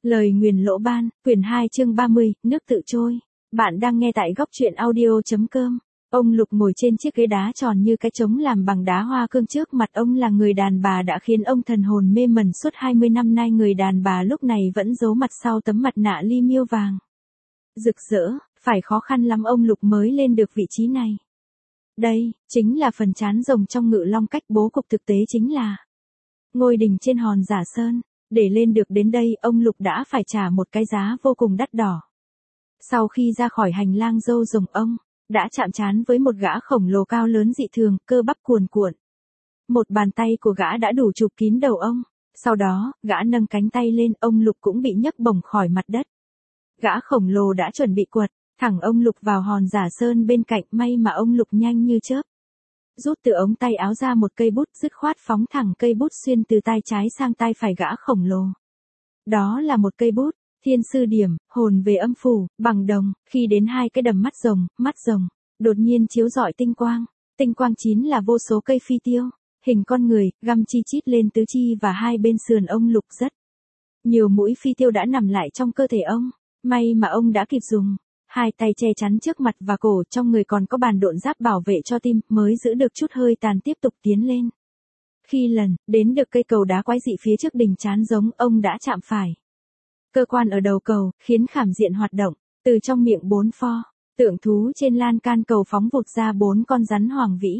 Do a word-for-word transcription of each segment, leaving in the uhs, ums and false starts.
Lời nguyền lỗ ban, quyển hai chương ba mươi, nước tự trôi. Bạn đang nghe tại góc truyện audio.com. Ông Lục ngồi trên chiếc ghế đá tròn như cái trống làm bằng đá hoa cương, trước mặt ông là người đàn bà đã khiến ông thần hồn mê mẩn suốt hai mươi năm nay. Người đàn bà lúc này vẫn giấu mặt sau tấm mặt nạ li miêu vàng rực rỡ, phải khó khăn lắm ông Lục mới lên được vị trí này. Đây, chính là phần trán rồng trong Ngự Long Cách. Bố cục thực tế chính là ngôi đình trên hòn Giả Sơn. Để lên được đến đây, ông Lục đã phải trả một cái giá vô cùng đắt đỏ. Sau khi ra khỏi hành lang râu rồng, ông đã chạm trán với một gã khổng lồ cao lớn dị thường, cơ bắp cuồn cuộn. Một bàn tay của gã đã đủ chụp kín đầu ông. Sau đó, gã nâng cánh tay lên, ông Lục cũng bị nhấc bổng khỏi mặt đất. Gã khổng lồ đã chuẩn bị quật thẳng ông Lục vào hòn Giả Sơn bên cạnh. May mà ông Lục nhanh như chớp, rút từ ống tay áo ra một cây bút, dứt khoát phóng thẳng cây bút xuyên từ tay trái sang tay phải gã khổng lồ. Đó là một cây bút Thiên Sư Điểm, hồn về âm phủ, bằng đồng. Khi đến hai cái đầm mắt rồng, mắt rồng đột nhiên chiếu rọi tinh quang. Tinh quang chín là vô số cây phi tiêu hình con người, găm chi chít lên tứ chi và hai bên sườn ông Lục. Rất nhiều mũi phi tiêu đã nằm lại trong cơ thể ông. May mà ông đã kịp dùng hai tay che chắn trước mặt và cổ, trong người còn có bàn độn giáp bảo vệ cho tim, mới giữ được chút hơi tàn tiếp tục tiến lên. Khi lần đến được cây cầu đá quái dị phía trước đỉnh Trán Giống, ông đã chạm phải cơ quan ở đầu cầu, khiến khảm diện hoạt động. Từ trong miệng bốn pho tượng thú trên lan can cầu phóng vụt ra bốn con rắn hoàng vĩ.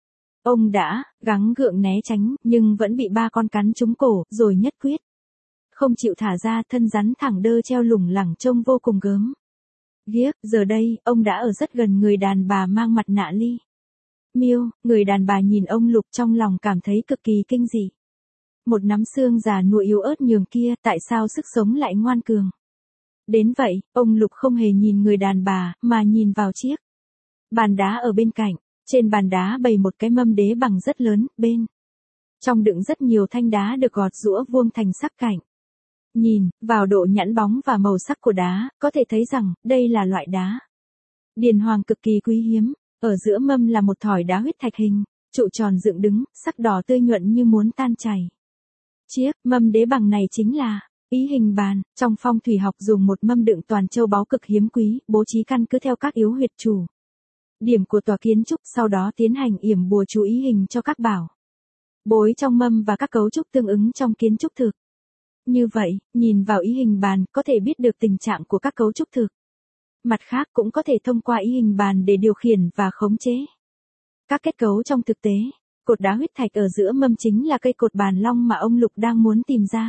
Ông đã gắng gượng né tránh, nhưng vẫn bị ba con cắn trúng cổ, rồi nhất quyết không chịu thả ra. Thân rắn thẳng đơ treo lủng lẳng trông vô cùng gớm ghiếc. Giờ đây, ông đã ở rất gần người đàn bà mang mặt nạ li miêu. Người đàn bà nhìn ông Lục trong lòng cảm thấy cực kỳ kinh dị. Một nắm xương già nua yếu ớt nhường kia, tại sao sức sống lại ngoan cường đến vậy? Ông Lục không hề nhìn người đàn bà, mà nhìn vào chiếc bàn đá ở bên cạnh. Trên bàn đá bày một cái mâm đế bằng rất lớn, bên trong đựng rất nhiều thanh đá được gọt giũa vuông thành sắc cạnh. Nhìn vào độ nhẵn bóng và màu sắc của đá, có thể thấy rằng đây là loại đá điền hoàng cực kỳ quý hiếm. Ở giữa mâm là một thỏi đá huyết thạch hình trụ tròn dựng đứng, sắc đỏ tươi nhuận như muốn tan chảy. Chiếc mâm đế bằng này chính là ý hình bàn. Trong phong thủy học dùng một mâm đựng toàn châu báu cực hiếm quý, bố trí căn cứ theo các yếu huyệt chủ điểm của tòa kiến trúc, sau đó tiến hành yểm bùa chú ý hình cho các bảo bối trong mâm và các cấu trúc tương ứng trong kiến trúc thực. Như vậy, nhìn vào ý hình bàn, có thể biết được tình trạng của các cấu trúc thực. Mặt khác, cũng có thể thông qua ý hình bàn để điều khiển và khống chế các kết cấu trong thực tế. Cột đá huyết thạch ở giữa mâm chính là cây cột bàn long mà ông Lục đang muốn tìm ra.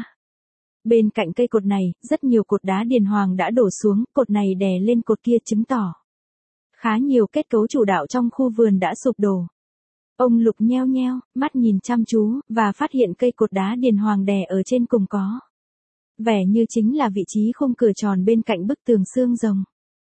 Bên cạnh cây cột này, rất nhiều cột đá điền hoàng đã đổ xuống, cột này đè lên cột kia, chứng tỏ khá nhiều kết cấu chủ đạo trong khu vườn đã sụp đổ. Ông Lục nheo nheo mắt nhìn chăm chú, và phát hiện cây cột đá điền hoàng đè ở trên cùng có vẻ như chính là vị trí khung cửa tròn bên cạnh bức tường xương rồng.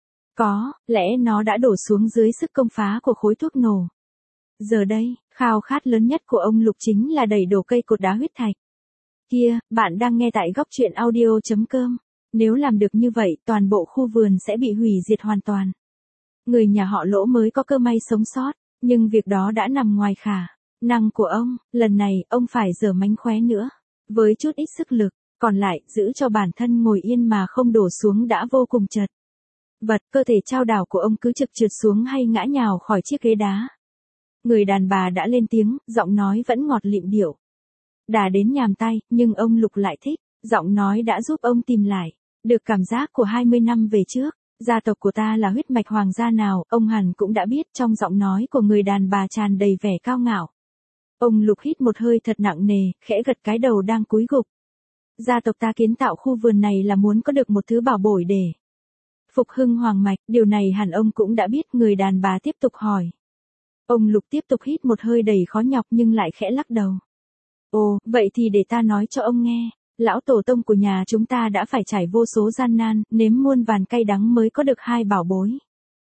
Có lẽ nó đã đổ xuống dưới sức công phá của khối thuốc nổ. Giờ đây, khao khát lớn nhất của ông Lục chính là đẩy đổ cây cột đá huyết thạch kia. Bạn đang nghe tại góc truyện audio.com. Nếu làm được như vậy, toàn bộ khu vườn sẽ bị hủy diệt hoàn toàn. Người nhà họ Lỗ mới có cơ may sống sót, nhưng việc đó đã nằm ngoài khả năng của ông. Lần này, ông phải giở mánh khóe nữa. Với chút ít sức lực còn lại, giữ cho bản thân ngồi yên mà không đổ xuống đã vô cùng chật vật. Cơ thể chao đảo của ông cứ trực trượt xuống hay ngã nhào khỏi chiếc ghế đá. Người đàn bà đã lên tiếng, giọng nói vẫn ngọt lịm điệu đã đến nhàm tay, nhưng ông Lục lại thích. Giọng nói đã giúp ông tìm lại được cảm giác của hai mươi năm về trước. Gia tộc của ta là huyết mạch hoàng gia nào, ông hẳn cũng đã biết. Trong giọng nói của người đàn bà tràn đầy vẻ cao ngạo. Ông Lục hít một hơi thật nặng nề, khẽ gật cái đầu đang cúi gục. Gia tộc ta kiến tạo khu vườn này là muốn có được một thứ bảo bối để phục hưng hoàng mạch, điều này hẳn ông cũng đã biết. Người đàn bà tiếp tục hỏi. Ông Lục tiếp tục hít một hơi đầy khó nhọc nhưng lại khẽ lắc đầu. Ồ, vậy thì để ta nói cho ông nghe. Lão tổ tông của nhà chúng ta đã phải trải vô số gian nan, nếm muôn vàn cay đắng mới có được hai bảo bối.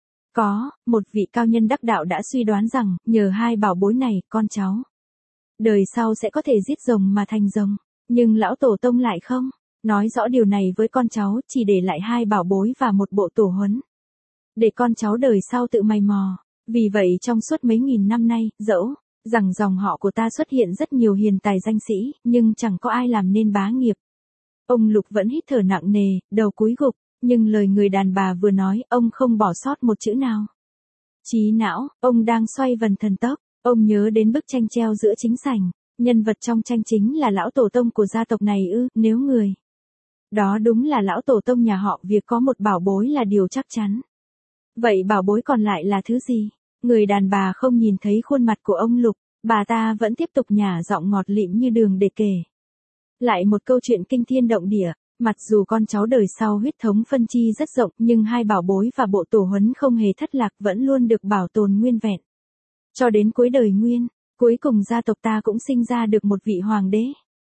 Có một vị cao nhân đắc đạo đã suy đoán rằng, nhờ hai bảo bối này, con cháu đời sau sẽ có thể giết rồng mà thành rồng. Nhưng lão tổ tông lại không nói rõ điều này với con cháu, chỉ để lại hai bảo bối và một bộ tổ huấn để con cháu đời sau tự mày mò. Vì vậy trong suốt mấy nghìn năm nay, dẫu rằng dòng họ của ta xuất hiện rất nhiều hiền tài danh sĩ, nhưng chẳng có ai làm nên bá nghiệp Ông Lục vẫn hít thở nặng nề, đầu cúi gục, nhưng lời người đàn bà vừa nói, ông không bỏ sót một chữ nào. Trí não, ông đang xoay vần thần tốc, ông nhớ đến bức tranh treo giữa chính sảnh, nhân vật trong tranh chính là lão tổ tông của gia tộc này ư, nếu người. Đó đúng là lão tổ tông nhà họ, việc có một bảo bối là điều chắc chắn. Vậy bảo bối còn lại là thứ gì? Người đàn bà không nhìn thấy khuôn mặt của ông Lục, bà ta vẫn tiếp tục nhả giọng ngọt lịm như đường để kể. Lại một câu chuyện kinh thiên động địa, mặc dù con cháu đời sau huyết thống phân chi rất rộng nhưng hai bảo bối và bộ tổ huấn không hề thất lạc vẫn luôn được bảo tồn nguyên vẹn. Cho đến cuối đời Nguyên, cuối cùng gia tộc ta cũng sinh ra được một vị hoàng đế.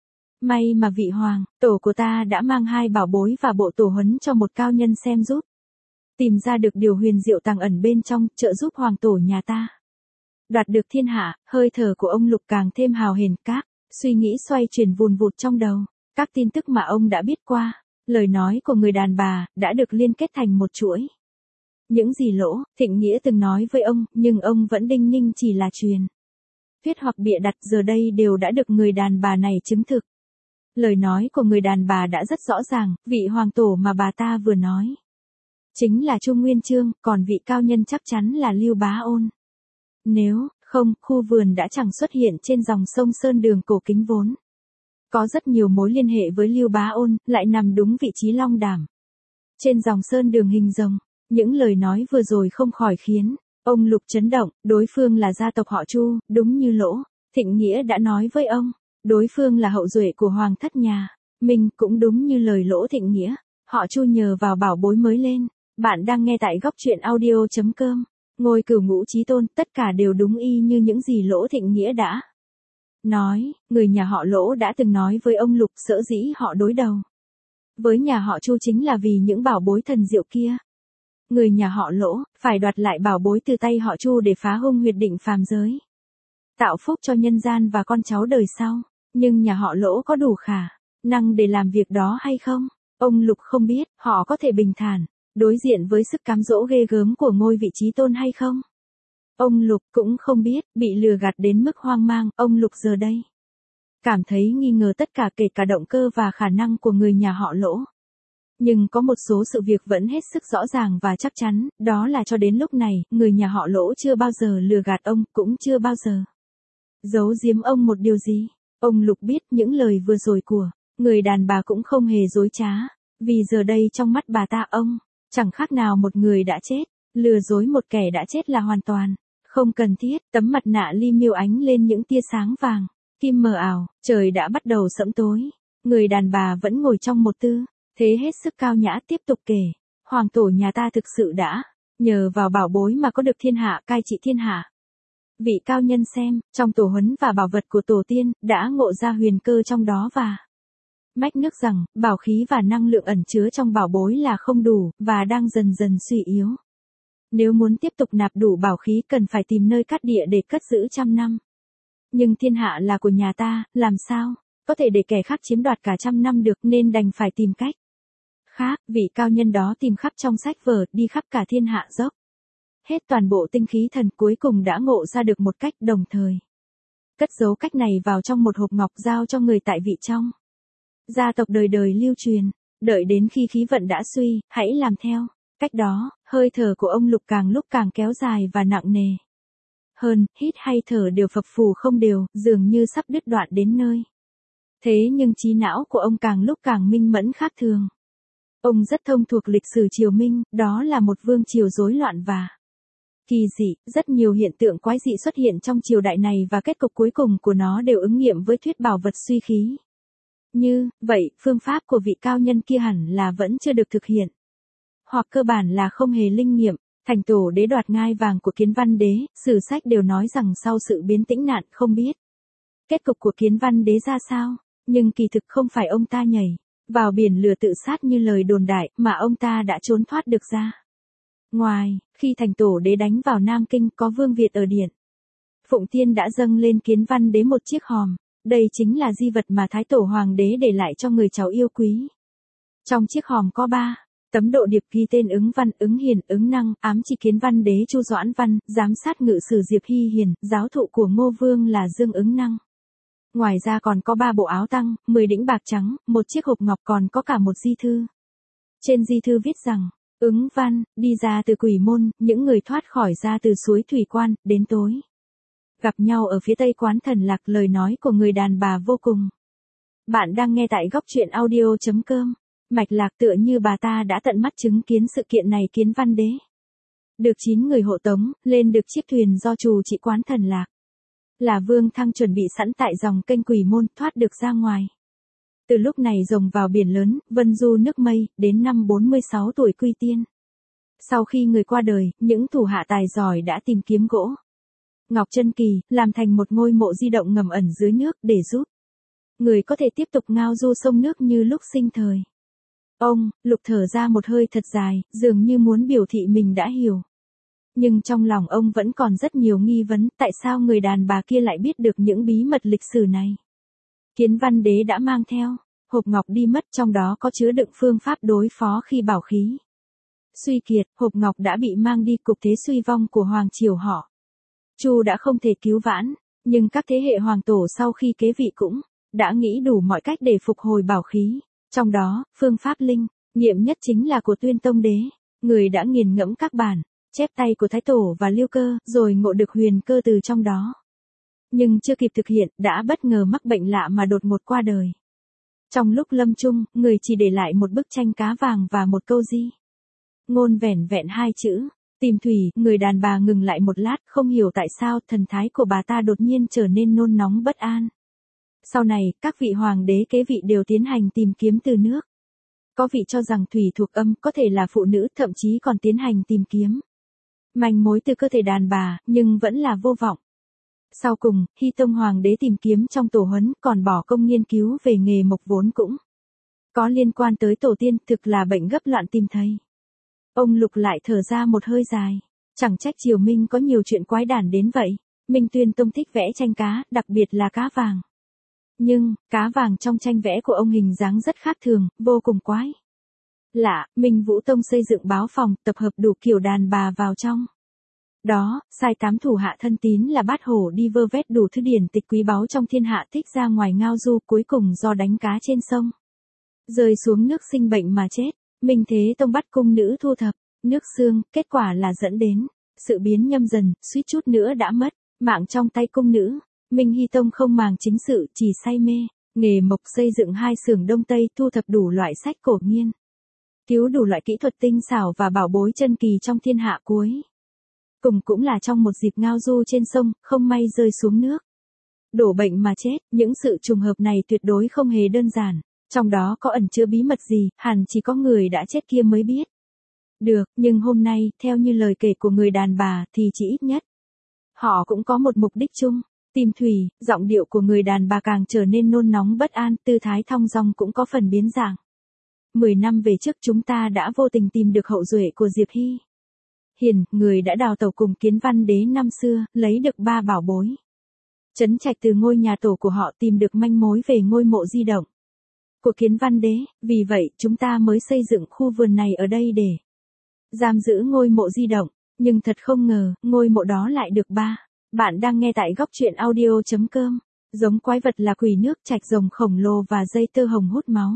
May mà vị hoàng, tổ của ta đã mang hai bảo bối và bộ tổ huấn cho một cao nhân xem giúp. Tìm ra được điều huyền diệu tàng ẩn bên trong, trợ giúp hoàng tổ nhà ta đoạt được thiên hạ. Hơi thở của ông Lục càng thêm hào hển, các suy nghĩ xoay chuyển vùn vụt trong đầu, các tin tức mà ông đã biết qua, lời nói của người đàn bà đã được liên kết thành một chuỗi. Những gì Lỗ Thịnh Nghĩa từng nói với ông, nhưng ông vẫn đinh ninh chỉ là truyền thuyết hoặc bịa đặt, giờ đây đều đã được người đàn bà này chứng thực. Lời nói của người đàn bà đã rất rõ ràng, vị hoàng tổ mà bà ta vừa nói chính là Chu Nguyên Chương, còn vị cao nhân chắc chắn là Lưu Bá Ôn. Nếu không, khu vườn đã chẳng xuất hiện trên dòng sông Sơn Đường cổ kính vốn có rất nhiều mối liên hệ với Lưu Bá Ôn, lại nằm đúng vị trí long đảm trên dòng Sơn Đường hình rồng. Những lời nói vừa rồi không khỏi khiến ông Lục chấn động, đối phương là gia tộc họ Chu, đúng như Lỗ Thịnh Nghĩa đã nói với ông, đối phương là hậu duệ của hoàng thất nhà Minh, cũng đúng như lời Lỗ Thịnh Nghĩa, họ Chu nhờ vào bảo bối mới lên. Bạn đang nghe tại góc truyện audio chấm com. Ngôi cửu ngũ chí tôn, tất cả đều đúng y như những gì Lỗ Thịnh Nghĩa đã nói. Người nhà họ Lỗ đã từng nói với ông Lục, sở dĩ họ đối đầu với nhà họ Chu chính là vì những bảo bối thần diệu kia. Người nhà họ Lỗ phải đoạt lại bảo bối từ tay họ Chu để phá hung huyệt định phàm giới, tạo phúc cho nhân gian và con cháu đời sau. Nhưng nhà họ Lỗ có đủ khả năng để làm việc đó hay không? Ông Lục không biết, họ có thể bình thản đối diện với sức cám dỗ ghê gớm của ngôi vị chí tôn hay không? Ông Lục cũng không biết, bị lừa gạt đến mức hoang mang, ông Lục giờ đây cảm thấy nghi ngờ tất cả, kể cả động cơ và khả năng của người nhà họ Lỗ. Nhưng có một số sự việc vẫn hết sức rõ ràng và chắc chắn, đó là cho đến lúc này, người nhà họ Lỗ chưa bao giờ lừa gạt ông, cũng chưa bao giờ giấu giếm ông một điều gì. Ông Lục biết những lời vừa rồi của người đàn bà cũng không hề dối trá, vì giờ đây trong mắt bà ta ông chẳng khác nào một người đã chết. Lừa dối một kẻ đã chết là hoàn toàn không cần thiết. Tấm mặt nạ ly miêu ánh lên những tia sáng vàng kim mờ ảo, trời đã bắt đầu sẫm tối. Người đàn bà vẫn ngồi trong một tư thế hết sức cao nhã, tiếp tục kể, hoàng tổ nhà ta thực sự đã nhờ vào bảo bối mà có được thiên hạ, cai trị thiên hạ. Vị cao nhân xem, trong tổ huấn và bảo vật của tổ tiên, đã ngộ ra huyền cơ trong đó và mách nước rằng, bảo khí và năng lượng ẩn chứa trong bảo bối là không đủ, và đang dần dần suy yếu. Nếu muốn tiếp tục nạp đủ bảo khí cần phải tìm nơi cắt địa để cất giữ trăm năm. Nhưng thiên hạ là của nhà ta, làm sao có thể để kẻ khác chiếm đoạt cả trăm năm được, nên đành phải tìm cách khác. Vị cao nhân đó tìm khắp trong sách vở, đi khắp cả thiên hạ, dốc hết toàn bộ tinh khí thần, cuối cùng đã ngộ ra được một cách, đồng thời cất giấu cách này vào trong một hộp ngọc, giao cho người tại vị trong gia tộc đời đời lưu truyền. Đợi đến khi khí vận đã suy, hãy làm theo cách đó. Hơi thở của ông Lục càng lúc càng kéo dài và nặng nề hơn, hít hay thở đều phập phù không đều, dường như sắp đứt đoạn đến nơi. Thế nhưng trí não của ông càng lúc càng minh mẫn khác thường. Ông rất thông thuộc lịch sử triều Minh, đó là một vương triều rối loạn và kỳ dị, rất nhiều hiện tượng quái dị xuất hiện trong triều đại này và kết cục cuối cùng của nó đều ứng nghiệm với thuyết bảo vật suy khí. Như vậy, phương pháp của vị cao nhân kia hẳn là vẫn chưa được thực hiện, hoặc cơ bản là không hề linh nghiệm. Thành tổ đế đoạt ngai vàng của Kiến Văn đế, sử sách đều nói rằng sau sự biến tĩnh nạn, không biết kết cục của Kiến Văn đế ra sao, nhưng kỳ thực không phải ông ta nhảy vào biển lửa tự sát như lời đồn đại, mà ông ta đã trốn thoát được ra ngoài. Khi thành tổ đế đánh vào Nam Kinh, có Vương Việt ở điện Phụng Tiên đã dâng lên Kiến Văn đế một chiếc hòm. Đây chính là di vật mà Thái tổ hoàng đế để lại cho người cháu yêu quý. Trong chiếc hòm có ba tấm độ điệp ghi tên Ứng Văn, Ứng Hiền, Ứng Năng, ám chỉ Kiến Văn đế Chu Doãn Văn, giám sát ngự sử Diệp Hy Hiền, giáo thụ của Ngô Vương là Dương Ứng Năng. Ngoài ra còn có ba bộ áo tăng, mười đĩnh bạc trắng, một chiếc hộp ngọc còn có cả một di thư. Trên di thư viết rằng, ứng văn, đi ra từ quỷ môn, những người thoát khỏi ra từ suối thủy quan, đến tối. Gặp nhau ở phía tây quán thần lạc, lời nói của người đàn bà vô cùng. Bạn đang nghe tại góc truyện audio.com. Mạch lạc tựa như bà ta đã tận mắt chứng kiến sự kiện này. Kiến Văn Đế được chín người hộ tống, lên được chiếc thuyền do chủ trị quán thần lạc là Vương Thăng chuẩn bị sẵn tại dòng kênh quỷ môn, thoát được ra ngoài. Từ lúc này rồng vào biển lớn, vân du nước mây, đến năm bốn mươi sáu tuổi quy tiên. Sau khi người qua đời, những thủ hạ tài giỏi đã tìm kiếm gỗ ngọc chân kỳ, làm thành một ngôi mộ di động ngầm ẩn dưới nước để giúp người có thể tiếp tục ngao du sông nước như lúc sinh thời. Ông, Lục thở ra một hơi thật dài, dường như muốn biểu thị mình đã hiểu. Nhưng trong lòng ông vẫn còn rất nhiều nghi vấn, tại sao người đàn bà kia lại biết được những bí mật lịch sử này. Kiến Văn Đế đã mang theo hộp ngọc đi mất, trong đó có chứa đựng phương pháp đối phó khi bảo khí suy kiệt. Hộp ngọc đã bị mang đi, cục thế suy vong của hoàng triều họ Chu đã không thể cứu vãn, nhưng các thế hệ hoàng tổ sau khi kế vị cũng đã nghĩ đủ mọi cách để phục hồi bảo khí. Trong đó, phương pháp linh nghiệm nhất chính là của Tuyên Tông Đế, người đã nghiền ngẫm các bản chép tay của Thái Tổ và Liêu Cơ, rồi ngộ được huyền cơ từ trong đó. Nhưng chưa kịp thực hiện, đã bất ngờ mắc bệnh lạ mà đột ngột qua đời. Trong lúc lâm chung, người chỉ để lại một bức tranh cá vàng và một câu di ngôn vẻn vẹn hai chữ, tìm thủy. Người đàn bà ngừng lại một lát, không hiểu tại sao thần thái của bà ta đột nhiên trở nên nôn nóng bất an. Sau này, các vị hoàng đế kế vị đều tiến hành tìm kiếm từ nước. Có vị cho rằng thủy thuộc âm, có thể là phụ nữ, thậm chí còn tiến hành tìm kiếm manh mối từ cơ thể đàn bà, nhưng vẫn là vô vọng. Sau cùng, Hy Tông hoàng đế tìm kiếm trong tổ huấn, còn bỏ công nghiên cứu về nghề mộc vốn cũng có liên quan tới tổ tiên, thực là bệnh gấp loạn tìm thấy. Ông Lục lại thở ra một hơi dài. Chẳng trách Triều Minh có nhiều chuyện quái đản đến vậy. Minh Tuyên Tông thích vẽ tranh cá, đặc biệt là cá vàng. Nhưng, cá vàng trong tranh vẽ của ông hình dáng rất khác thường, vô cùng quái lạ. Minh Vũ Tông xây dựng báo phòng, tập hợp đủ kiểu đàn bà vào trong đó, sai tám thủ hạ thân tín là Bát Hổ đi vơ vét đủ thứ điển tịch quý báu trong thiên hạ, thích ra ngoài ngao du, cuối cùng do đánh cá trên sông rơi xuống nước sinh bệnh mà chết. Minh Thế Tông bắt cung nữ thu thập nước xương, kết quả là dẫn đến sự biến nhâm dần, suýt chút nữa đã mất mạng trong tay cung nữ. Minh Hy Tông không màng chính sự, chỉ say mê nghề mộc, xây dựng hai xưởng Đông Tây, thu thập đủ loại sách cổ nghiên cứu đủ loại kỹ thuật tinh xảo và bảo bối chân kỳ trong thiên hạ. Cuối cùng cũng là trong một dịp ngao du trên sông, không may rơi xuống nước đổ bệnh mà chết. Những sự trùng hợp này tuyệt đối không hề đơn giản, trong đó có ẩn chứa bí mật gì, hẳn chỉ có người đã chết kia mới biết được. Nhưng hôm nay, theo như lời kể của người đàn bà, thì chỉ ít nhất họ cũng có một mục đích chung, tìm thủy. Giọng điệu của người đàn bà càng trở nên nôn nóng bất an, tư thái thong dong cũng có phần biến dạng. Mười năm về trước chúng ta đã vô tình tìm được hậu duệ của Diệp Hy Hiền, người đã đào tẩu cùng Kiến Văn Đế năm xưa, lấy được ba bảo bối trấn trạch từ ngôi nhà tổ của họ, tìm được manh mối về ngôi mộ di động của Kiến Văn Đế. Vì vậy, chúng ta mới xây dựng khu vườn này ở đây để giam giữ ngôi mộ di động. Nhưng thật không ngờ, ngôi mộ đó lại được ba. Bạn đang nghe tại góc truyện audio.com. Giống quái vật là quỷ nước, trạch rồng khổng lồ và dây tơ hồng hút máu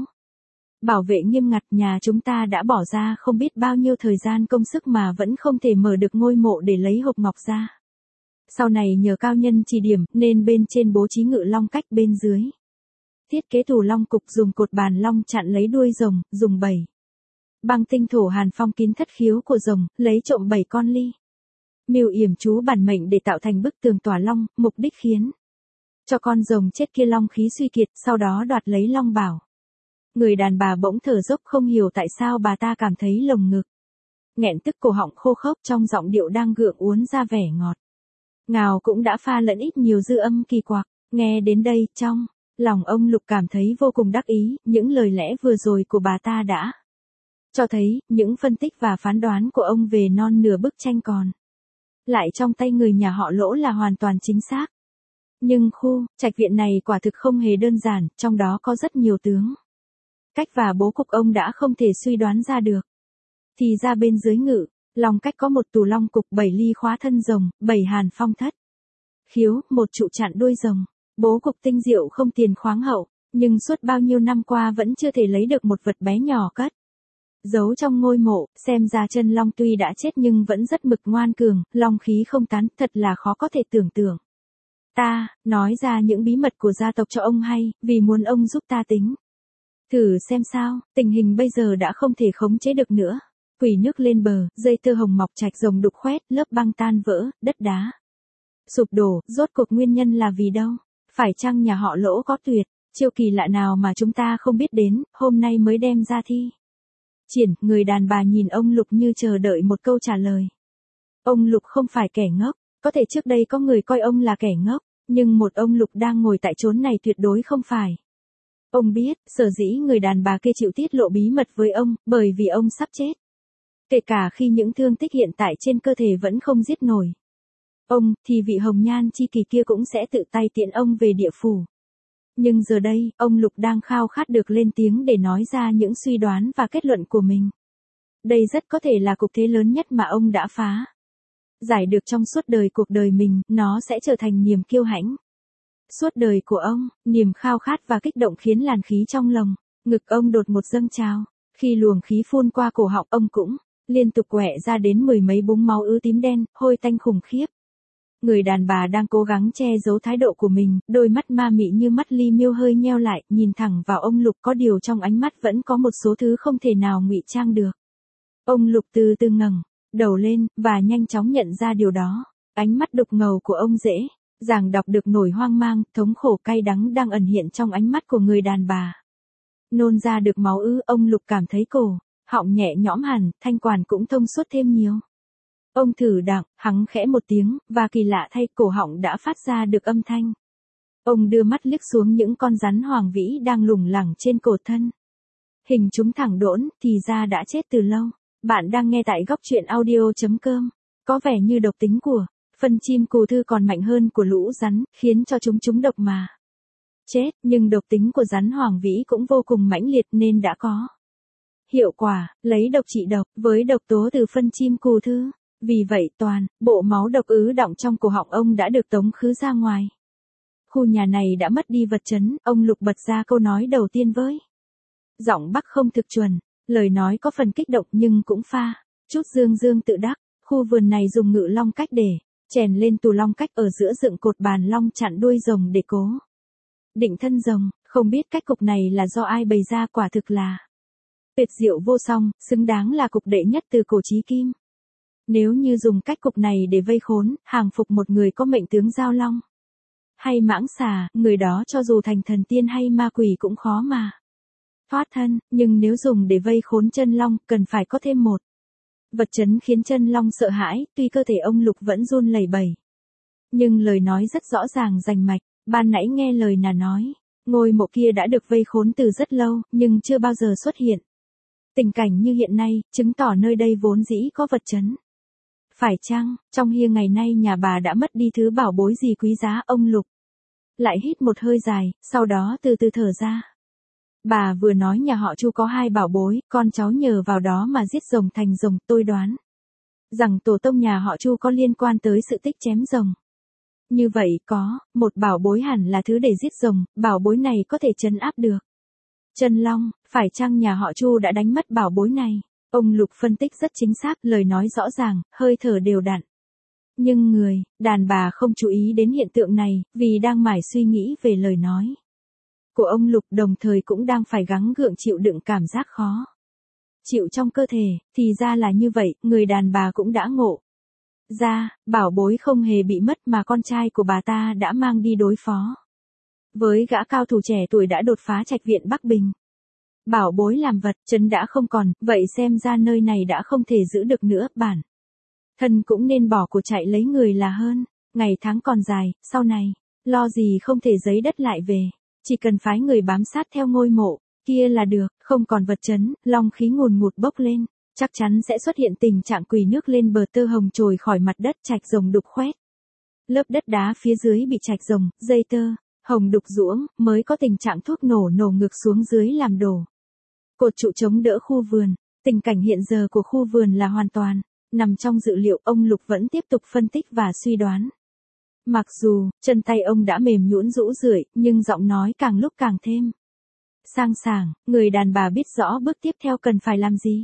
bảo vệ nghiêm ngặt. Nhà chúng ta đã bỏ ra không biết bao nhiêu thời gian công sức mà vẫn không thể mở được ngôi mộ để lấy hộp ngọc ra. Sau này nhờ cao nhân chỉ điểm, nên bên trên bố trí ngự long cách, bên dưới thiết kế tủ long cục, dùng cột bàn long chặn lấy đuôi rồng, dùng bảy băng tinh thổ hàn phong kín thất khiếu của rồng, lấy trộm bảy con ly mưu yểm chú bản mệnh để tạo thành bức tường tỏa long, mục đích khiến cho con rồng chết kia long khí suy kiệt, sau đó đoạt lấy long bảo. Người đàn bà bỗng thở dốc, không hiểu tại sao bà ta cảm thấy lồng ngực nghẹn, tức cổ họng khô khốc, trong giọng điệu đang gượng uốn ra vẻ ngọt ngào cũng đã pha lẫn ít nhiều dư âm kỳ quặc. Nghe đến đây, trong lòng ông Lục cảm thấy vô cùng đắc ý. Những lời lẽ vừa rồi của bà ta đã cho thấy những phân tích và phán đoán của ông về non nửa bức tranh còn lại trong tay người nhà họ Lỗ là hoàn toàn chính xác. Nhưng khu trạch viện này quả thực không hề đơn giản, trong đó có rất nhiều tướng cách và bố cục ông đã không thể suy đoán ra được. Thì ra bên dưới ngự long cách có một tủ long cục, bảy ly khóa thân rồng, bảy hàn phong thất khiếu, một trụ chặn đuôi rồng, Bố cục tinh diệu không tiền khoáng hậu, nhưng suốt bao nhiêu năm qua vẫn chưa thể lấy được một vật bé nhỏ cất giấu trong ngôi mộ, xem ra chân long tuy đã chết nhưng vẫn rất mực ngoan cường, long khí không tán, thật là khó có thể tưởng tượng. Ta, nói ra những bí mật của gia tộc cho ông hay, vì muốn ông giúp ta tính. Thử xem sao, tình hình bây giờ đã không thể khống chế được nữa. Quỷ nước lên bờ, dây tơ hồng mọc trạch rồng đục khoét, lớp băng tan vỡ, đất đá sụp đổ, rốt cuộc nguyên nhân là vì đâu? Phải chăng nhà họ Lỗ có tuyệt chiêu kỳ lạ nào mà chúng ta không biết đến, hôm nay mới đem ra thi triển? Người đàn bà nhìn ông Lục như chờ đợi một câu trả lời. Ông Lục không phải kẻ ngốc, có thể trước đây có người coi ông là kẻ ngốc, nhưng một ông Lục đang ngồi tại chốn này tuyệt đối không phải. Ông biết, sở dĩ người đàn bà kia chịu tiết lộ bí mật với ông, bởi vì ông sắp chết. Kể cả khi những thương tích hiện tại trên cơ thể vẫn không giết nổi ông, thì vị hồng nhan chi kỳ kia cũng sẽ tự tay tiễn ông về địa phủ. Nhưng giờ đây, ông Lục đang khao khát được lên tiếng để nói ra những suy đoán và kết luận của mình. Đây rất có thể là cục thế lớn nhất mà ông đã phá giải được trong suốt đời cuộc đời mình, nó sẽ trở thành niềm kiêu hãnh suốt đời của ông. Niềm khao khát và kích động khiến làn khí trong lồng ngực ông đột một dâng trào. Khi luồng khí phun qua cổ họng, ông cũng liên tục quẹ ra đến mười mấy búng máu ứ tím đen, hôi tanh khủng khiếp. Người đàn bà đang cố gắng che giấu thái độ của mình, đôi mắt ma mị như mắt li miêu hơi nheo lại, nhìn thẳng vào ông Lục, có điều trong ánh mắt vẫn có một số thứ không thể nào ngụy trang được. Ông Lục từ từ ngẩng đầu lên, và nhanh chóng nhận ra điều đó. Ánh mắt đục ngầu của ông dễ dàng đọc được nỗi hoang mang, thống khổ cay đắng đang ẩn hiện trong ánh mắt của người đàn bà. Nôn ra được máu ư? Ông Lục cảm thấy cổ họng nhẹ nhõm hẳn, thanh quản cũng thông suốt thêm nhiều. Ông thử đặng, hắng khẽ một tiếng, và kỳ lạ thay, cổ họng đã phát ra được âm thanh. Ông đưa mắt liếc xuống những con rắn hoàng vĩ đang lủng lẳng trên cổ thân. Hình chúng thẳng đỗn, thì ra đã chết từ lâu. Bạn đang nghe tại góc truyện audio chấm com. Có vẻ như độc tính của phân chim cù thư còn mạnh hơn của lũ rắn, khiến cho chúng trúng độc mà chết, nhưng độc tính của rắn hoàng vĩ cũng vô cùng mãnh liệt nên đã có hiệu quả lấy độc trị độc với độc tố từ phân chim cù thư. Vì vậy toàn bộ máu độc ứ đọng trong cổ họng ông đã được tống khứ ra ngoài. Khu nhà này đã mất đi vật chấn, ông Lục bật ra câu nói đầu tiên với giọng Bắc không thực chuẩn, lời nói có phần kích động nhưng cũng pha chút dương dương tự đắc. Khu vườn này dùng ngự long cách để chèn lên tù long cách, ở giữa dựng cột bàn long chặn đuôi rồng để cố định thân rồng. Không biết cách cục này là do ai bày ra, quả thực là tuyệt diệu vô song, xứng đáng là cục đệ nhất từ cổ chí kim. Nếu như dùng cách cục này để vây khốn, hàng phục một người có mệnh tướng giao long hay mãng xà, người đó cho dù thành thần tiên hay ma quỷ cũng khó mà thoát thân. Nhưng nếu dùng để vây khốn chân long, cần phải có thêm một vật chấn khiến chân long sợ hãi. Tuy cơ thể ông Lục vẫn run lẩy bẩy, nhưng lời nói rất rõ ràng rành mạch. Ban nãy nghe lời nà nói, ngôi mộ kia đã được vây khốn từ rất lâu, nhưng chưa bao giờ xuất hiện tình cảnh như hiện nay, chứng tỏ nơi đây vốn dĩ có vật chấn. Phải chăng, trong hiên ngày nay nhà bà đã mất đi thứ bảo bối gì quý giá? Ông Lục lại hít một hơi dài, sau đó từ từ thở ra. Bà vừa nói nhà họ Chu có hai bảo bối, con cháu nhờ vào đó mà giết rồng thành rồng. Tôi đoán rằng tổ tông nhà họ Chu có liên quan tới sự tích chém rồng. Như vậy có một bảo bối hẳn là thứ để giết rồng, bảo bối này có thể trấn áp được chân long. Phải chăng nhà họ Chu đã đánh mất bảo bối này? Ông Lục phân tích rất chính xác, lời nói rõ ràng, hơi thở đều đặn. Nhưng người đàn bà không chú ý đến hiện tượng này, vì đang mải suy nghĩ về lời nói của ông Lục, đồng thời cũng đang phải gắng gượng chịu đựng cảm giác khó chịu trong cơ thể. Thì ra là như vậy, người đàn bà cũng đã ngộ ra, bảo bối không hề bị mất mà con trai của bà ta đã mang đi đối phó với gã cao thủ trẻ tuổi đã đột phá trạch viện Bắc Bình. Bảo bối làm vật chấn đã không còn, vậy xem ra nơi này đã không thể giữ được nữa. Bản thân cũng nên bỏ của chạy lấy người là hơn. Ngày tháng còn dài, sau này lo gì không thể giấy đất lại về, chỉ cần phái người bám sát theo ngôi mộ kia là được. Không còn vật chấn, long khí ngùn ngụt bốc lên, chắc chắn sẽ xuất hiện tình trạng quỳ nước lên bờ, tơ hồng trồi khỏi mặt đất, trạch rồng đục khoét lớp đất đá phía dưới bị trạch rồng, dây tơ hồng đục ruỗng, mới có tình trạng thuốc nổ nổ ngược xuống dưới làm đổ cột trụ chống đỡ khu vườn. Tình cảnh hiện giờ của khu vườn là hoàn toàn nằm trong dự liệu. Ông Lục vẫn tiếp tục phân tích và suy đoán. Mặc dù, chân tay ông đã mềm nhũn rũ rượi, nhưng giọng nói càng lúc càng thêm sang sảng, người đàn bà biết rõ bước tiếp theo cần phải làm gì.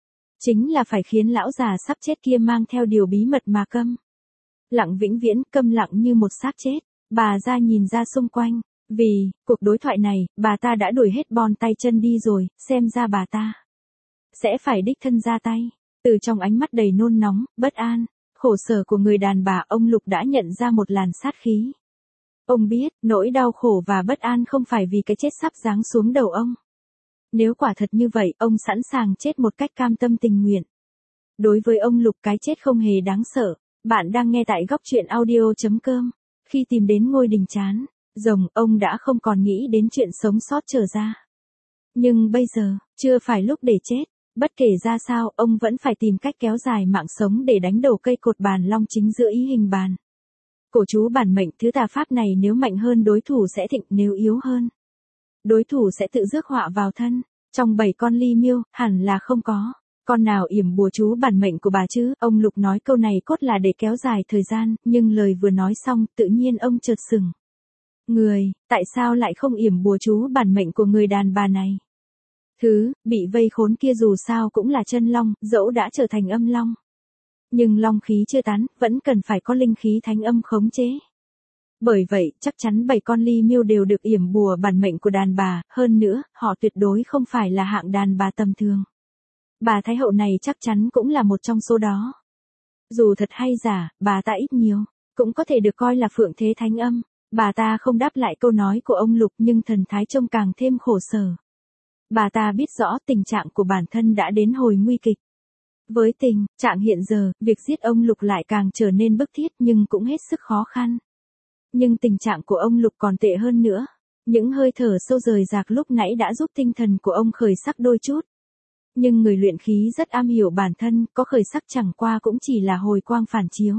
Chính là phải khiến lão già sắp chết kia mang theo điều bí mật mà câm. Lặng vĩnh viễn, câm lặng như một xác chết. Bà ra nhìn ra xung quanh. Vì, cuộc đối thoại này, bà ta đã đuổi hết bon tay chân đi rồi, xem ra bà ta sẽ phải đích thân ra tay. Từ trong ánh mắt đầy nôn nóng, bất an, khổ sở của người đàn bà, ông Lục đã nhận ra một làn sát khí. Ông biết, nỗi đau khổ và bất an không phải vì cái chết sắp giáng xuống đầu ông. Nếu quả thật như vậy, ông sẵn sàng chết một cách cam tâm tình nguyện. Đối với ông Lục, cái chết không hề đáng sợ. Bạn đang nghe tại góc truyện audio chấm com. Khi tìm đến ngôi đình chán rồng, ông đã không còn nghĩ đến chuyện sống sót trở ra. Nhưng bây giờ, chưa phải lúc để chết. Bất kể ra sao, ông vẫn phải tìm cách kéo dài mạng sống để đánh đổ cây cột bàn long chính giữa ý hình bàn. Cổ chú bản mệnh thứ tà pháp này, nếu mạnh hơn đối thủ sẽ thịnh, nếu yếu hơn đối thủ sẽ tự rước họa vào thân. Trong bảy con ly miêu, hẳn là không có con nào yểm bùa chú bản mệnh của bà chứ. Ông Lục nói câu này cốt là để kéo dài thời gian, nhưng lời vừa nói xong, tự nhiên ông chợt sừng người, tại sao lại không yểm bùa chú bản mệnh của người đàn bà này? Thứ bị vây khốn kia dù sao cũng là chân long, dẫu đã trở thành âm long, nhưng long khí chưa tán, vẫn cần phải có linh khí thánh âm khống chế. Bởi vậy, chắc chắn bảy con ly miêu đều được yểm bùa bản mệnh của đàn bà, hơn nữa, họ tuyệt đối không phải là hạng đàn bà tầm thường. Bà Thái Hậu này chắc chắn cũng là một trong số đó. Dù thật hay giả, bà ta ít nhiều cũng có thể được coi là phượng thế thánh âm. Bà ta không đáp lại câu nói của ông Lục, nhưng thần thái trông càng thêm khổ sở. Bà ta biết rõ tình trạng của bản thân đã đến hồi nguy kịch. Với tình trạng hiện giờ, việc giết ông Lục lại càng trở nên bức thiết, nhưng cũng hết sức khó khăn. Nhưng tình trạng của ông Lục còn tệ hơn nữa. Những hơi thở sâu rời rạc lúc nãy đã giúp tinh thần của ông khởi sắc đôi chút. Nhưng người luyện khí rất am hiểu bản thân, có khởi sắc chẳng qua cũng chỉ là hồi quang phản chiếu.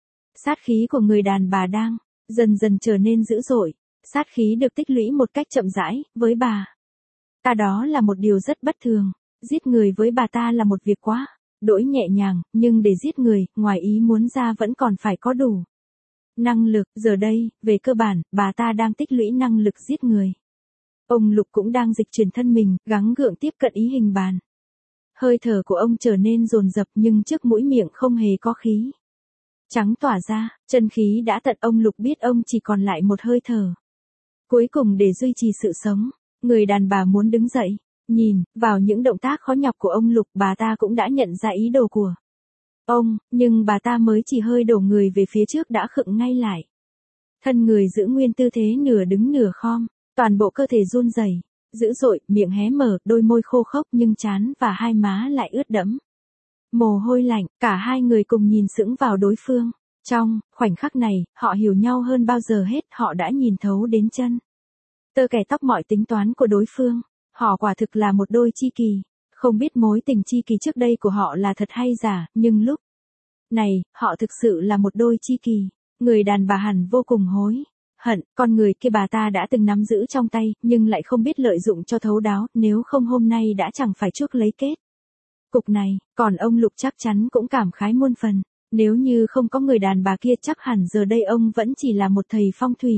Sát khí của người đàn bà đang dần dần trở nên dữ dội. Sát khí được tích lũy một cách chậm rãi, với bà ta đó là một điều rất bất thường. Giết người với bà ta là một việc quá đỗi nhẹ nhàng, nhưng để giết người, ngoài ý muốn ra vẫn còn phải có đủ năng lực. Giờ đây, về cơ bản, bà ta đang tích lũy năng lực giết người. Ông Lục cũng đang dịch chuyển thân mình, gắng gượng tiếp cận ý hình bàn. Hơi thở của ông trở nên dồn dập, nhưng trước mũi miệng không hề có khí trắng tỏa ra, chân khí đã tận. Ông Lục biết ông chỉ còn lại một hơi thở cuối cùng để duy trì sự sống. Người đàn bà muốn đứng dậy, nhìn vào những động tác khó nhọc của ông Lục, bà ta cũng đã nhận ra ý đồ của ông, nhưng bà ta mới chỉ hơi đổ người về phía trước đã khựng ngay lại. Thân người giữ nguyên tư thế nửa đứng nửa khom, toàn bộ cơ thể run rẩy, dữ dội, miệng hé mở, đôi môi khô khốc nhưng trán và hai má lại ướt đẫm mồ hôi lạnh. Cả hai người cùng nhìn sững vào đối phương. Trong khoảnh khắc này, họ hiểu nhau hơn bao giờ hết, họ đã nhìn thấu đến chân tơ kẻ tóc mọi tính toán của đối phương. Họ quả thực là một đôi chi kỷ. Không biết mối tình chi kỷ trước đây của họ là thật hay giả, nhưng lúc này, họ thực sự là một đôi chi kỷ. Người đàn bà hẳn vô cùng hối hận, con người kia bà ta đã từng nắm giữ trong tay, nhưng lại không biết lợi dụng cho thấu đáo, nếu không hôm nay đã chẳng phải chuốc lấy kết cục này. Còn ông Lục chắc chắn cũng cảm khái muôn phần. Nếu như không có người đàn bà kia, chắc hẳn giờ đây ông vẫn chỉ là một thầy phong thủy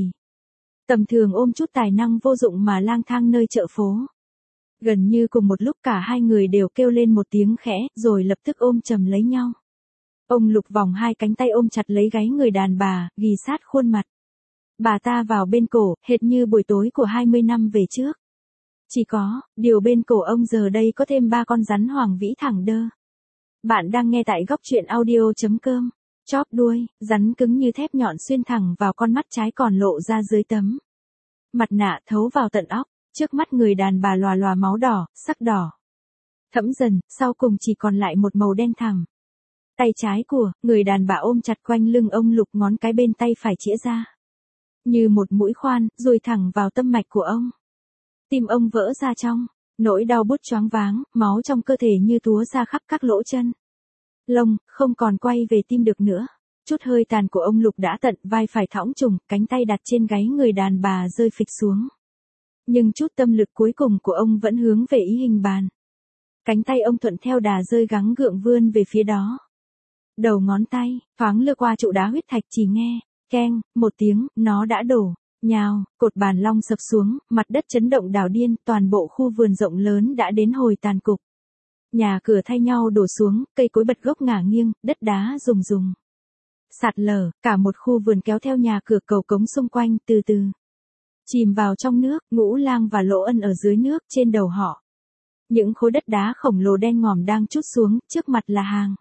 tầm thường ôm chút tài năng vô dụng mà lang thang nơi chợ phố. Gần như cùng một lúc cả hai người đều kêu lên một tiếng khẽ, rồi lập tức ôm chầm lấy nhau. Ông Lục vòng hai cánh tay ôm chặt lấy gáy người đàn bà, ghì sát khuôn mặt bà ta vào bên cổ, hệt như buổi tối của hai mươi năm về trước. Chỉ có điều bên cổ ông giờ đây có thêm ba con rắn hoàng vĩ thẳng đơ. Bạn đang nghe tại góc truyện audio chấm com. Chóp đuôi, rắn cứng như thép nhọn xuyên thẳng vào con mắt trái còn lộ ra dưới tấm mặt nạ, thấu vào tận óc. Trước mắt người đàn bà lòa lòa máu đỏ, sắc đỏ thẫm dần, sau cùng chỉ còn lại một màu đen thẳm. Tay trái của người đàn bà ôm chặt quanh lưng ông Lục, ngón cái bên tay phải chĩa ra như một mũi khoan, dùi thẳng vào tâm mạch của ông. Tim ông vỡ ra trong nỗi đau bút choáng váng, máu trong cơ thể như túa ra khắp các lỗ chân lông, không còn quay về tim được nữa. Chút hơi tàn của ông Lục đã tận, vai phải thõng trùng, cánh tay đặt trên gáy người đàn bà rơi phịch xuống. Nhưng chút tâm lực cuối cùng của ông vẫn hướng về ý hình bàn. Cánh tay ông thuận theo đà rơi gắng gượng vươn về phía đó. Đầu ngón tay thoáng lướt qua trụ đá huyết thạch, chỉ nghe Keng, một tiếng, nó đã đổ. Nhào, cột bàn long sập xuống, mặt đất chấn động đảo điên, toàn bộ khu vườn rộng lớn đã đến hồi tàn cục. Nhà cửa thay nhau đổ xuống, cây cối bật gốc ngả nghiêng, đất đá rùng rùng. Sạt lở, cả một khu vườn kéo theo nhà cửa cầu cống xung quanh, từ từ chìm vào trong nước, Ngũ Lang và Lỗ Ân ở dưới nước, trên đầu họ. Những khối đất đá khổng lồ đen ngòm đang trút xuống, trước mặt là hàng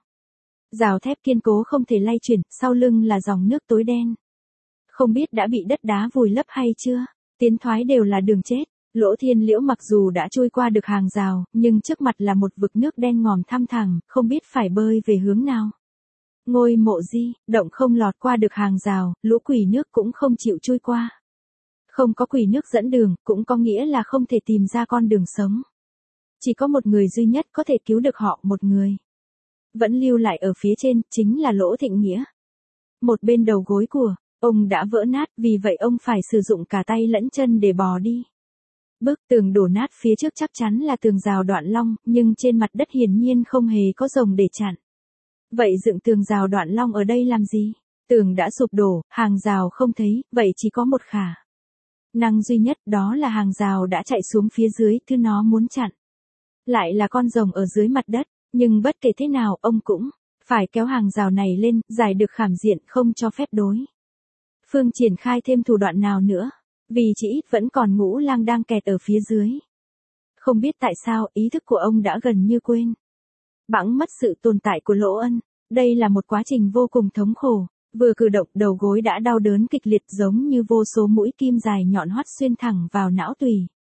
rào thép kiên cố không thể lay chuyển, sau lưng là dòng nước tối đen. Không biết đã bị đất đá vùi lấp hay chưa, tiến thoái đều là đường chết. Lỗ Thiên Liễu mặc dù đã trôi qua được hàng rào, nhưng trước mặt là một vực nước đen ngòm thăm thẳm, không biết phải bơi về hướng nào. Ngôi Mộ Di, động không lọt qua được hàng rào, lũ quỷ nước cũng không chịu trôi qua. Không có quỷ nước dẫn đường, cũng có nghĩa là không thể tìm ra con đường sống. Chỉ có một người duy nhất có thể cứu được họ, một người vẫn lưu lại ở phía trên, chính là Lỗ Thịnh Nghĩa. Một bên đầu gối của ông đã vỡ nát, vì vậy ông phải sử dụng cả tay lẫn chân để bò đi. Bức tường đổ nát phía trước chắc chắn là tường rào Đoạn Long, nhưng trên mặt đất hiển nhiên không hề có rồng để chặn. Vậy dựng tường rào Đoạn Long ở đây làm gì? Tường đã sụp đổ, hàng rào không thấy, vậy chỉ có một khả năng duy nhất, đó là hàng rào đã chạy xuống phía dưới, thứ nó muốn chặn lại là con rồng ở dưới mặt đất, nhưng bất kể thế nào, ông cũng phải kéo hàng rào này lên, giải được khảm diện, không cho phép đối phương triển khai thêm thủ đoạn nào nữa, vì chỉ ít vẫn còn Ngũ Lang đang kẹt ở phía dưới. Không biết tại sao, ý thức của ông đã gần như quên bẵng mất sự tồn tại của Lỗ Ân. Đây là một quá trình vô cùng thống khổ, vừa cử động đầu gối đã đau đớn kịch liệt, giống như vô số mũi kim dài nhọn hoắt xuyên thẳng vào não tủy.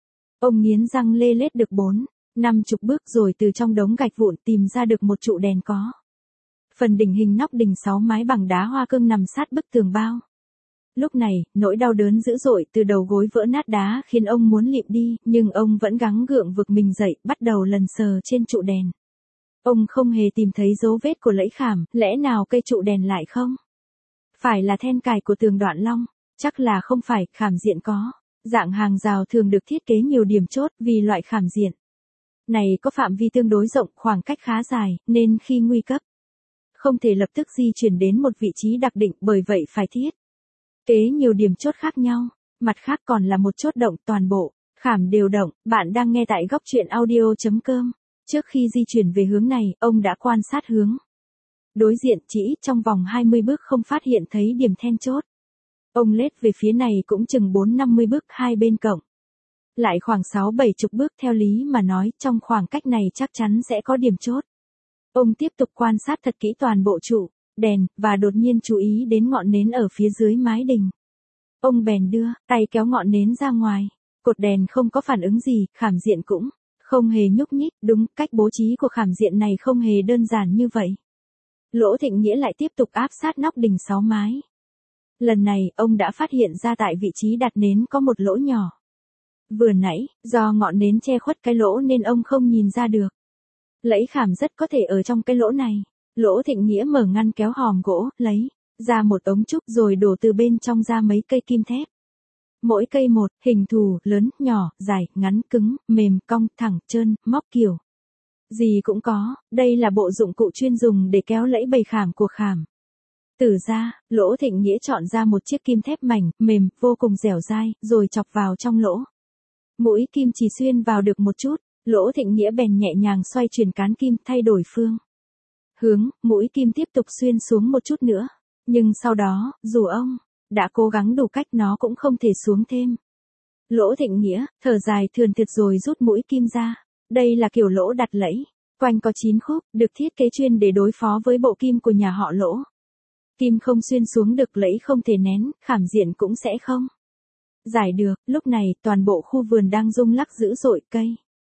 Ông nghiến răng lê lết được bốn, năm chục bước rồi từ trong đống gạch vụn tìm ra được một trụ đèn có phần đỉnh hình nóc đình sáu mái bằng đá hoa cương nằm sát bức tường bao. Lúc này, nỗi đau đớn dữ dội từ đầu gối vỡ nát đá khiến ông muốn lịm đi, nhưng ông vẫn gắng gượng vực mình dậy, bắt đầu lần sờ trên trụ đèn. Ông không hề tìm thấy dấu vết của lẫy khảm, lẽ nào cây trụ đèn lại không phải là then cài của tường Đoạn Long? Chắc là không phải, khảm diện có dạng hàng rào thường được thiết kế nhiều điểm chốt, vì loại khảm diện này có phạm vi tương đối rộng, khoảng cách khá dài, nên khi nguy cấp không thể lập tức di chuyển đến một vị trí đặc định, bởi vậy phải thiết kế nhiều điểm chốt khác nhau. Mặt khác còn là một chốt động, toàn bộ khảm đều động. Bạn đang nghe tại góc truyện audio chấm com. Trước khi di chuyển về hướng này, ông đã quan sát hướng đối diện, chỉ trong vòng hai mươi bước không phát hiện thấy điểm then chốt. Ông lết về phía này cũng chừng bốn năm mươi bước, hai bên cộng lại khoảng sáu bảy chục bước, theo lý mà nói, trong khoảng cách này chắc chắn sẽ có điểm chốt. Ông tiếp tục quan sát thật kỹ toàn bộ trụ đèn, và đột nhiên chú ý đến ngọn nến ở phía dưới mái đình. Ông bèn đưa tay kéo ngọn nến ra ngoài. Cột đèn không có phản ứng gì, khảm diện cũng không hề nhúc nhích. Đúng, cách bố trí của khảm diện này không hề đơn giản như vậy. Lỗ Thịnh Nghĩa lại tiếp tục áp sát nóc đình sáu mái. Lần này, ông đã phát hiện ra tại vị trí đặt nến có một lỗ nhỏ. Vừa nãy, do ngọn nến che khuất cái lỗ nên ông không nhìn ra được. Lẫy khảm rất có thể ở trong cái lỗ này. Lỗ Thịnh Nghĩa mở ngăn kéo hòm gỗ, lấy ra một ống trúc rồi đổ từ bên trong ra mấy cây kim thép. Mỗi cây một, hình thù, lớn, nhỏ, dài, ngắn, cứng, mềm, cong, thẳng, trơn, móc kiểu gì cũng có. Đây là bộ dụng cụ chuyên dùng để kéo lẫy bầy khảm của khảm tử ra. Lỗ Thịnh Nghĩa chọn ra một chiếc kim thép mảnh, mềm, vô cùng dẻo dai, rồi chọc vào trong lỗ. Mũi kim chỉ xuyên vào được một chút, Lỗ Thịnh Nghĩa bèn nhẹ nhàng xoay chuyển cán kim, thay đổi phương hướng, mũi kim tiếp tục xuyên xuống một chút nữa. Nhưng sau đó, dù ông đã cố gắng đủ cách, nó cũng không thể xuống thêm. Lỗ Thịnh Nghĩa thở dài thườn thượt rồi rút mũi kim ra. Đây là kiểu lỗ đặt lẫy, quanh có chín khúc, được thiết kế chuyên để đối phó với bộ kim của nhà họ Lỗ. Kim không xuyên xuống được, lẫy không thể nén, khảm diện cũng sẽ không giải được. Lúc này, toàn bộ khu vườn đang rung lắc dữ dội, cây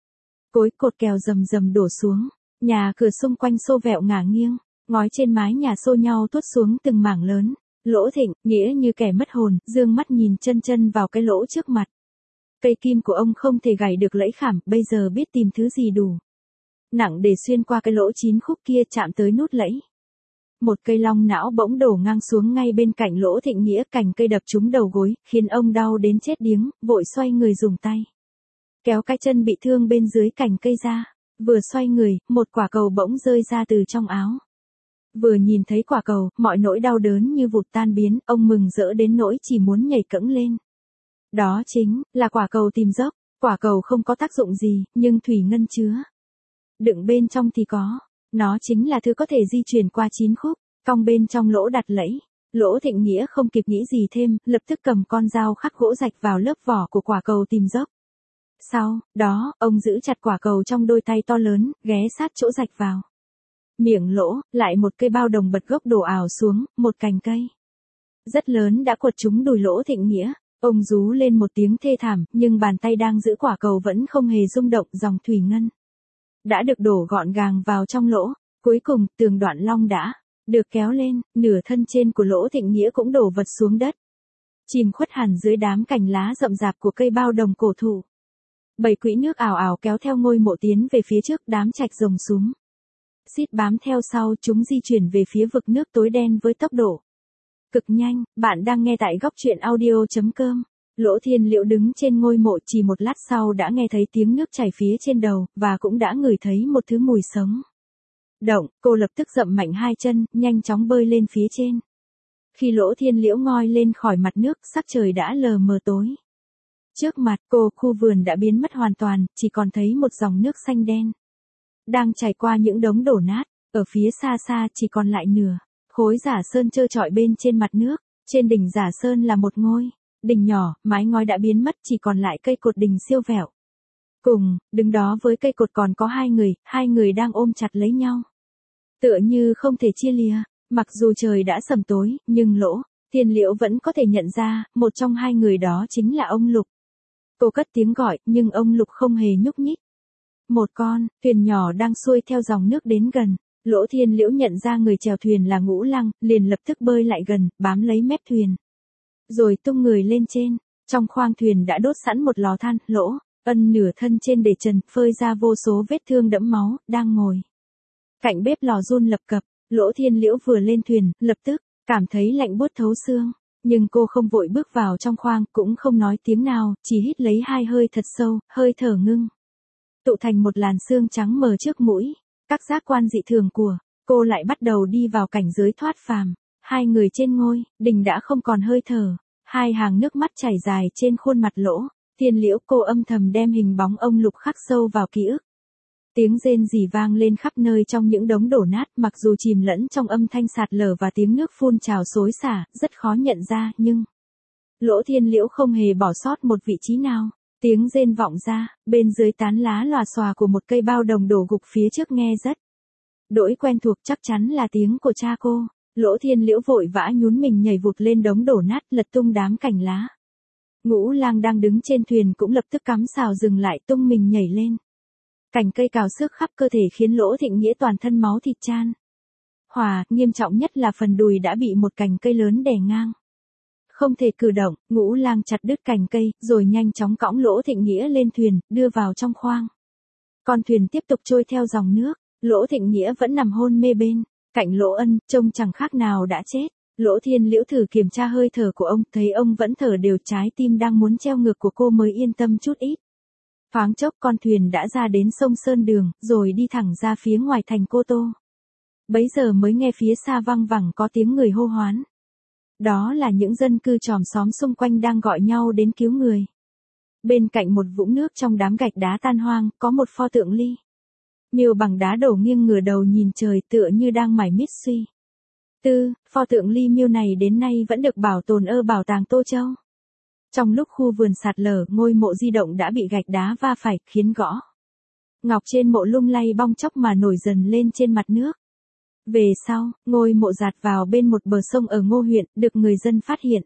cối cột kèo rầm rầm đổ xuống. Nhà cửa xung quanh xô vẹo ngả nghiêng, ngói trên mái nhà xô nhau tuốt xuống từng mảng lớn. Lỗ Thịnh Nghĩa như kẻ mất hồn, dương mắt nhìn chân chân vào cái lỗ trước mặt. Cây kim của ông không thể gảy được lẫy khảm, bây giờ biết tìm thứ gì đủ nặng để xuyên qua cái lỗ chín khúc kia, chạm tới nút lẫy. Một cây long não bỗng đổ ngang xuống ngay bên cạnh Lỗ Thịnh Nghĩa, cành cây đập trúng đầu gối, khiến ông đau đến chết điếng, vội xoay người dùng tay kéo cái chân bị thương bên dưới cành cây ra. Vừa xoay người, một quả cầu bỗng rơi ra từ trong áo Vừa nhìn thấy quả cầu, mọi nỗi đau đớn như vụt tan biến, ông mừng rỡ đến nỗi chỉ muốn nhảy cẫng lên. Đó chính là quả cầu tìm dốc, quả cầu không có tác dụng gì, nhưng thủy ngân chứa đựng bên trong thì có. Nó chính là thứ có thể di chuyển qua chín khúc, cong bên trong lỗ đặt lẫy. Lỗ Thịnh Nghĩa không kịp nghĩ gì thêm, lập tức cầm con dao khắc gỗ rạch vào lớp vỏ của quả cầu tìm dốc. Sau đó, ông giữ chặt quả cầu trong đôi tay to lớn, ghé sát chỗ rạch vào. Miệng lỗ, lại một cây bao đồng bật gốc đổ ảo xuống, một cành cây rất lớn đã quật trúng đùi Lỗ Thịnh Nghĩa. Ông rú lên một tiếng thê thảm, nhưng bàn tay đang giữ quả cầu vẫn không hề rung động. Dòng thủy ngân đã được đổ gọn gàng vào trong lỗ. Cuối cùng, tường Đoạn Long đã được kéo lên, nửa thân trên của Lỗ Thịnh Nghĩa cũng đổ vật xuống đất, chìm khuất hẳn dưới đám cành lá rậm rạp của cây bao đồng cổ thụ. Bảy quỹ nước ảo ảo kéo theo ngôi mộ tiến về phía trước, đám trạch rồng súm xít bám theo sau, chúng di chuyển về phía vực nước tối đen với tốc độ cực nhanh. Bạn đang nghe tại góc truyện audio chấm com. Lỗ Thiên Liễu đứng trên ngôi mộ, chỉ một lát sau đã nghe thấy tiếng nước chảy phía trên đầu, và cũng đã ngửi thấy một thứ mùi sống động. Cô lập tức dậm mạnh hai chân, nhanh chóng bơi lên phía trên. Khi Lỗ Thiên Liễu ngoi lên khỏi mặt nước, sắc trời đã lờ mờ tối. Trước mặt cô, khu vườn đã biến mất hoàn toàn, chỉ còn thấy một dòng nước xanh đen đang chảy qua những đống đổ nát. Ở phía xa xa chỉ còn lại nửa khối giả sơn trơ trọi bên trên mặt nước. Trên đỉnh giả sơn là một ngôi đình nhỏ, mái ngói đã biến mất, chỉ còn lại cây cột đình siêu vẹo. Cùng đứng đó với cây cột còn có hai người, hai người đang ôm chặt lấy nhau, tựa như không thể chia lìa. Mặc dù trời đã sầm tối, nhưng Lỗ Thiên Liễu vẫn có thể nhận ra, một trong hai người đó chính là ông Lục. Cô cất tiếng gọi, nhưng ông Lục không hề nhúc nhích. Một con thuyền nhỏ đang xuôi theo dòng nước đến gần. Lỗ Thiên Liễu nhận ra người chèo thuyền là Ngũ Lăng, liền lập tức bơi lại gần, bám lấy mép thuyền, rồi tung người lên trên. Trong khoang thuyền đã đốt sẵn một lò than. Lỗ Ân nửa thân trên để trần, phơi ra vô số vết thương đẫm máu, đang ngồi cạnh bếp lò run lập cập. Lỗ Thiên Liễu vừa lên thuyền, lập tức cảm thấy lạnh buốt thấu xương, nhưng cô không vội bước vào trong khoang, cũng không nói tiếng nào, chỉ hít lấy hai hơi thật sâu, hơi thở ngưng tụ thành một làn sương trắng mờ trước mũi. Các giác quan dị thường của cô lại bắt đầu đi vào cảnh giới thoát phàm. Hai người trên ngôi đình đã không còn hơi thở, hai hàng nước mắt chảy dài trên khuôn mặt Lỗ Thiên Liễu. Cô âm thầm đem hình bóng ông Lục khắc sâu vào ký ức. Tiếng rên rỉ vang lên khắp nơi trong những đống đổ nát, mặc dù chìm lẫn trong âm thanh sạt lở và tiếng nước phun trào xối xả, rất khó nhận ra, nhưng Lỗ Thiên Liễu không hề bỏ sót một vị trí nào. Tiếng rên vọng ra, bên dưới tán lá lòa xòa của một cây bao đồng đổ gục phía trước nghe rất đỗi quen thuộc, chắc chắn là tiếng của cha cô. Lỗ Thiên Liễu vội vã nhún mình nhảy vụt lên đống đổ nát, lật tung đám cành lá. Ngũ Lang đang đứng trên thuyền cũng lập tức cắm sào dừng lại, tung mình nhảy lên. Cành cây cào xước khắp cơ thể khiến Lỗ Thịnh Nghĩa toàn thân máu thịt chan hòa, nghiêm trọng nhất là phần đùi đã bị một cành cây lớn đè ngang, không thể cử động. Ngũ Lang chặt đứt cành cây, rồi nhanh chóng cõng Lỗ Thịnh Nghĩa lên thuyền, đưa vào trong khoang. Con thuyền tiếp tục trôi theo dòng nước. Lỗ Thịnh Nghĩa vẫn nằm hôn mê bên cạnh Lỗ Ân, trông chẳng khác nào đã chết. Lỗ Thiên Liễu thử kiểm tra hơi thở của ông, thấy ông vẫn thở đều, trái tim đang muốn treo ngược của cô mới yên tâm chút ít. Thoáng chốc con thuyền đã ra đến sông Sơn Đường, rồi đi thẳng ra phía ngoài thành Cô Tô. Bấy giờ mới nghe phía xa văng vẳng có tiếng người hô hoán. Đó là những dân cư chòm xóm xung quanh đang gọi nhau đến cứu người. Bên cạnh một vũng nước trong đám gạch đá tan hoang, có một pho tượng Ly Miêu bằng đá đổ nghiêng ngửa đầu nhìn trời, tựa như đang mải miết suy tư. Pho tượng Ly Miêu này đến nay vẫn được bảo tồn ở bảo tàng Tô Châu. Trong lúc khu vườn sạt lở, ngôi mộ di động đã bị gạch đá va phải, khiến gõ ngọc trên mộ lung lay bong chóc mà nổi dần lên trên mặt nước. Về sau, ngôi mộ dạt vào bên một bờ sông ở Ngô huyện, được người dân phát hiện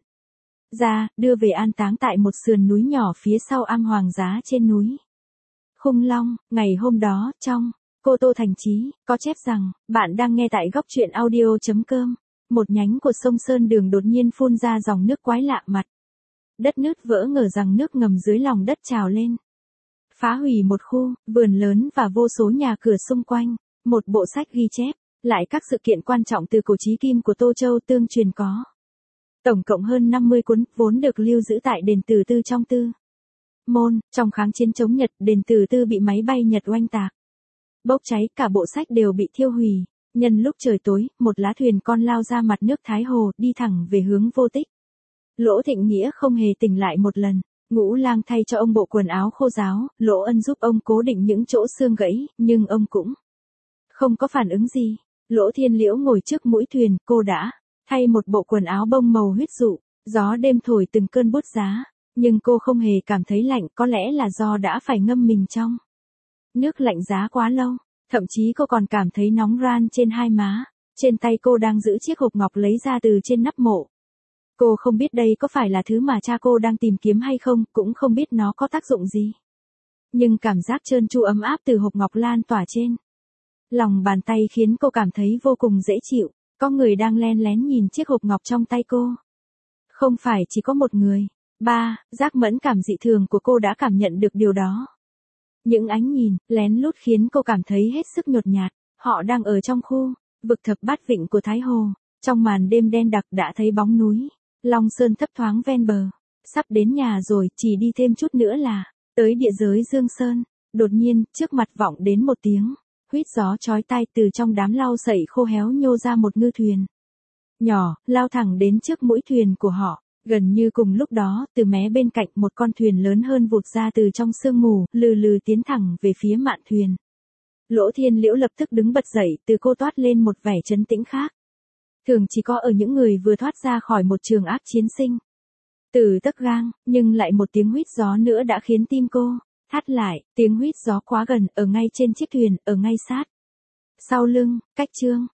ra, đưa về an táng tại một sườn núi nhỏ phía sau am Hoàng Giá trên núi Khung Long. Ngày hôm đó, trong Cô Tô thành trí, có chép rằng, bạn đang nghe tại góc truyện audio chấm com. Một nhánh của sông Sơn Đường đột nhiên phun ra dòng nước quái lạ, mặt đất nứt vỡ, ngờ rằng nước ngầm dưới lòng đất trào lên, phá hủy một khu vườn lớn và vô số nhà cửa xung quanh. Một bộ sách ghi chép lại các sự kiện quan trọng từ cổ chí kim của Tô Châu tương truyền có tổng cộng hơn năm mươi cuốn, vốn được lưu giữ tại đền Từ Tư trong Tư Môn. Trong kháng chiến chống Nhật, đền Từ Tư bị máy bay Nhật oanh tạc, bốc cháy, cả bộ sách đều bị thiêu hủy. Nhân lúc trời tối, một lá thuyền con lao ra mặt nước Thái Hồ, đi thẳng về hướng vô tích. Lỗ Thịnh Nghĩa không hề tỉnh lại một lần. Ngũ Lang thay cho ông bộ quần áo khô ráo, Lỗ Ân giúp ông cố định những chỗ xương gãy, nhưng ông cũng không có phản ứng gì. Lỗ Thiên Liễu ngồi trước mũi thuyền, cô đã thay một bộ quần áo bông màu huyết dụ, gió đêm thổi từng cơn bút giá, nhưng cô không hề cảm thấy lạnh, có lẽ là do đã phải ngâm mình trong nước lạnh giá quá lâu, thậm chí cô còn cảm thấy nóng ran trên hai má. Trên tay cô đang giữ chiếc hộp ngọc lấy ra từ trên nắp mộ. Cô không biết đây có phải là thứ mà cha cô đang tìm kiếm hay không, cũng không biết nó có tác dụng gì. Nhưng cảm giác trơn tru ấm áp từ hộp ngọc lan tỏa trên lòng bàn tay khiến cô cảm thấy vô cùng dễ chịu. Có người đang len lén nhìn chiếc hộp ngọc trong tay cô. Không phải chỉ có một người. Ba, giác mẫn cảm dị thường của cô đã cảm nhận được điều đó. Những ánh nhìn, lén lút khiến cô cảm thấy hết sức nhột nhạt. Họ đang ở trong khu vực thập bát vịnh của Thái Hồ. Trong màn đêm đen đặc đã thấy bóng núi Long Sơn thấp thoáng ven bờ. Sắp đến nhà rồi, chỉ đi thêm chút nữa là tới địa giới Dương Sơn. Đột nhiên, trước mặt vọng đến một tiếng huýt gió chói tai, từ trong đám lau sậy khô héo nhô ra một ngư thuyền nhỏ, lao thẳng đến trước mũi thuyền của họ. Gần như cùng lúc đó, từ mé bên cạnh một con thuyền lớn hơn vụt ra từ trong sương mù, lừ lừ tiến thẳng về phía mạn thuyền. Lỗ Thiên Liễu lập tức đứng bật dậy, từ cô toát lên một vẻ trấn tĩnh khác. Thường chỉ có ở những người vừa thoát ra khỏi một trường ác chiến sinh. Từ tấc gang, nhưng lại một tiếng huýt gió nữa đã khiến tim cô thắt lại. Tiếng huýt gió quá gần, ở ngay trên chiếc thuyền, ở ngay sát sau lưng. Cách Trương